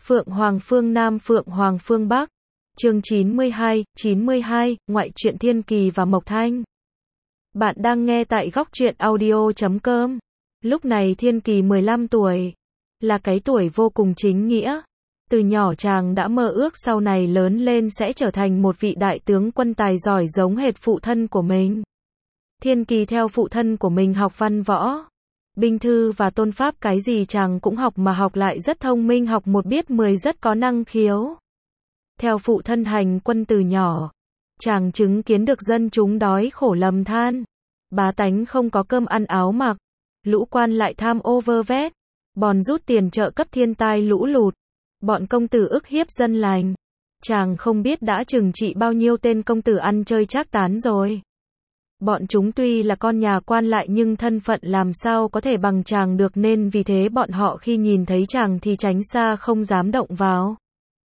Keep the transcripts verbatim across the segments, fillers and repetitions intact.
Phượng Hoàng phương Nam Phượng Hoàng phương Bắc. Chương chín mươi hai, chín mươi hai, ngoại truyện Thiên Kỳ và Mộc Thanh. Bạn đang nghe tại góc truyện audio chấm com. Lúc này Thiên Kỳ mười lăm tuổi, là cái tuổi vô cùng chính nghĩa. Từ nhỏ chàng đã mơ ước sau này lớn lên sẽ trở thành một vị đại tướng quân tài giỏi giống hệt phụ thân của mình. Thiên Kỳ theo phụ thân của mình học văn võ, binh thư và tôn pháp, cái gì chàng cũng học mà học lại rất thông minh, học một biết mười, rất có năng khiếu. Theo phụ thân hành quân từ nhỏ, chàng chứng kiến được dân chúng đói khổ lầm than, bá tánh không có cơm ăn áo mặc, lũ quan lại tham ô vơ vét, bòn rút tiền trợ cấp thiên tai lũ lụt, bọn công tử ức hiếp dân lành. Chàng không biết đã trừng trị bao nhiêu tên công tử ăn chơi trác tán rồi. Bọn chúng tuy là con nhà quan lại nhưng thân phận làm sao có thể bằng chàng được, nên vì thế bọn họ khi nhìn thấy chàng thì tránh xa, không dám động vào.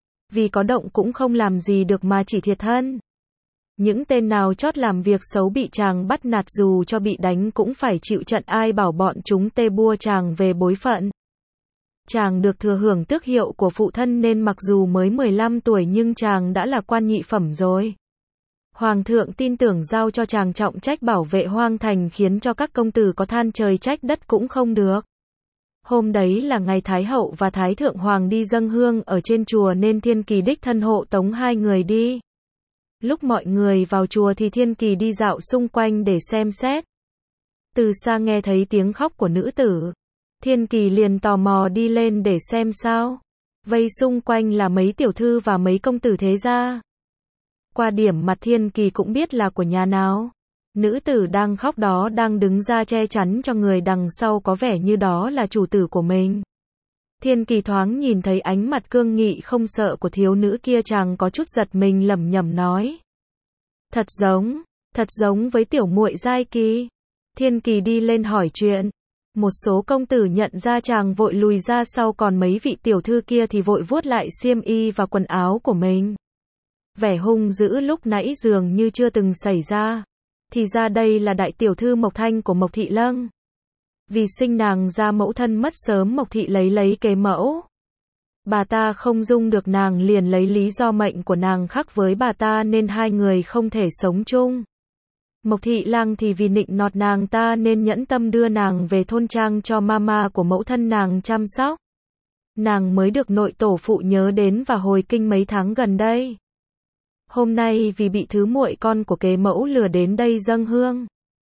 Vì có động cũng không làm gì được mà chỉ thiệt thân. Những tên nào chót làm việc xấu bị chàng bắt nạt, dù cho bị đánh cũng phải chịu trận, ai bảo bọn chúng tê bua chàng về bối phận. Chàng được thừa hưởng tước hiệu của phụ thân nên mặc dù mới mười lăm tuổi nhưng chàng đã là quan nhị phẩm rồi. Hoàng thượng tin tưởng giao cho chàng trọng trách bảo vệ hoang thành, khiến cho các công tử có than trời trách đất cũng không được. Hôm đấy là ngày Thái hậu và Thái thượng hoàng đi dâng hương ở trên chùa nên Thiên Kỳ đích thân hộ tống hai người đi. Lúc mọi người vào chùa thì Thiên Kỳ đi dạo xung quanh để xem xét. Từ xa nghe thấy tiếng khóc của nữ tử, Thiên Kỳ liền tò mò đi lên để xem sao. Vây xung quanh là mấy tiểu thư và mấy công tử thế gia. Qua điểm mặt Thiên Kỳ cũng biết là của nhà nào. Nữ tử đang khóc đó đang đứng ra che chắn cho người đằng sau, có vẻ như đó là chủ tử của mình. Thiên Kỳ thoáng nhìn thấy ánh mặt cương nghị không sợ của thiếu nữ kia, chàng có chút giật mình, lẩm nhẩm nói: Thật giống, thật giống với tiểu muội Giai Kỳ. Thiên Kỳ đi lên hỏi chuyện. Một số công tử nhận ra chàng vội lùi ra sau, còn mấy vị tiểu thư kia thì vội vuốt lại xiêm y và quần áo của mình. Vẻ hung dữ lúc nãy dường như chưa từng xảy ra. Thì ra đây là đại tiểu thư Mộc Thanh của Mộc Thị Lâng. Vì sinh nàng ra mẫu thân mất sớm, Mộc Thị lấy lấy kế mẫu. Bà ta không dung được nàng, liền lấy lý do mệnh của nàng khác với bà ta nên hai người không thể sống chung. Mộc Thị Lang thì vì nịnh nọt nàng ta nên nhẫn tâm đưa nàng về thôn trang cho mama của mẫu thân nàng chăm sóc. Nàng mới được nội tổ phụ nhớ đến và hồi kinh mấy tháng gần đây. Hôm nay vì bị thứ muội con của kế mẫu lừa đến đây dâng hương.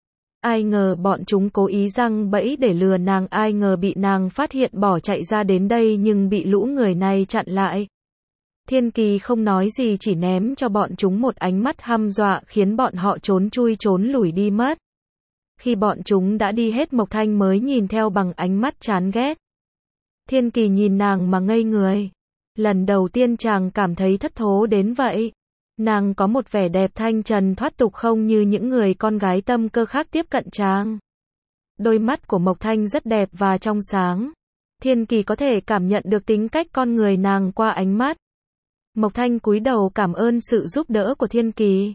Ai ngờ bọn chúng cố ý giăng bẫy để lừa nàng, ai ngờ bị nàng phát hiện bỏ chạy ra đến đây nhưng bị lũ người này chặn lại. Thiên Kỳ không nói gì, chỉ ném cho bọn chúng một ánh mắt hăm dọa khiến bọn họ trốn chui trốn lủi đi mất. Khi bọn chúng đã đi hết, Mộc Thanh mới nhìn theo bằng ánh mắt chán ghét. Thiên Kỳ nhìn nàng mà ngây người. Lần đầu tiên chàng cảm thấy thất thố đến vậy. Nàng có một vẻ đẹp thanh trần thoát tục, không như những người con gái tâm cơ khác tiếp cận chàng. Đôi mắt của Mộc Thanh rất đẹp và trong sáng. Thiên Kỳ có thể cảm nhận được tính cách con người nàng qua ánh mắt. Mộc Thanh cúi đầu cảm ơn sự giúp đỡ của Thiên Kỳ.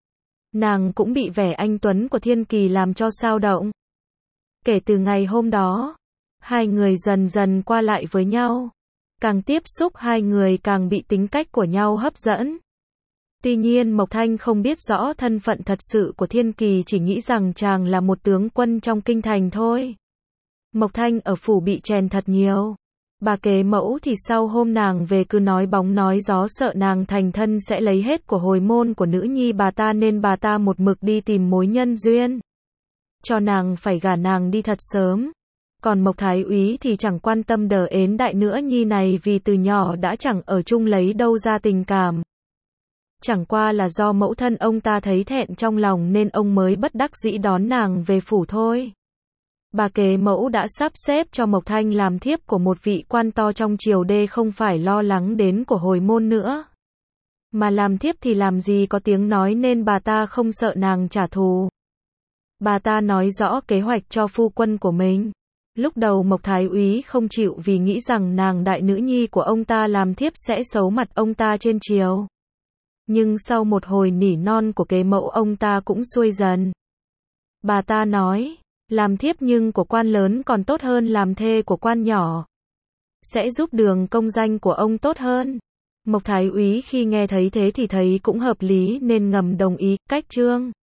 Nàng cũng bị vẻ anh tuấn của Thiên Kỳ làm cho xao động. Kể từ ngày hôm đó, hai người dần dần qua lại với nhau. Càng tiếp xúc hai người càng bị tính cách của nhau hấp dẫn. Tuy nhiên Mộc Thanh không biết rõ thân phận thật sự của Thiên Kỳ, chỉ nghĩ rằng chàng là một tướng quân trong kinh thành thôi. Mộc Thanh ở phủ bị chèn thật nhiều. Bà kế mẫu thì sau hôm nàng về cứ nói bóng nói gió, sợ nàng thành thân sẽ lấy hết của hồi môn của nữ nhi bà ta nên bà ta một mực đi tìm mối nhân duyên. Cho nàng phải gả nàng đi thật sớm. Còn Mộc Thái úy thì chẳng quan tâm đờ ến đại nữ nhi này, vì từ nhỏ đã chẳng ở chung lấy đâu ra tình cảm. Chẳng qua là do mẫu thân ông ta thấy thẹn trong lòng nên ông mới bất đắc dĩ đón nàng về phủ thôi. Bà kế mẫu đã sắp xếp cho Mộc Thanh làm thiếp của một vị quan to trong triều đê, không phải lo lắng đến của hồi môn nữa. Mà làm thiếp thì làm gì có tiếng nói nên bà ta không sợ nàng trả thù. Bà ta nói rõ kế hoạch cho phu quân của mình. Lúc đầu Mộc Thái úy không chịu vì nghĩ rằng nàng đại nữ nhi của ông ta làm thiếp sẽ xấu mặt ông ta trên triều. Nhưng sau một hồi nỉ non của kế mẫu, ông ta cũng xuôi dần. Bà ta nói, làm thiếp nhưng của quan lớn còn tốt hơn làm thê của quan nhỏ. sẽ giúp đường công danh của ông tốt hơn. Mộc Thái Úy khi nghe thấy thế thì thấy cũng hợp lý nên ngầm đồng ý, cách Trương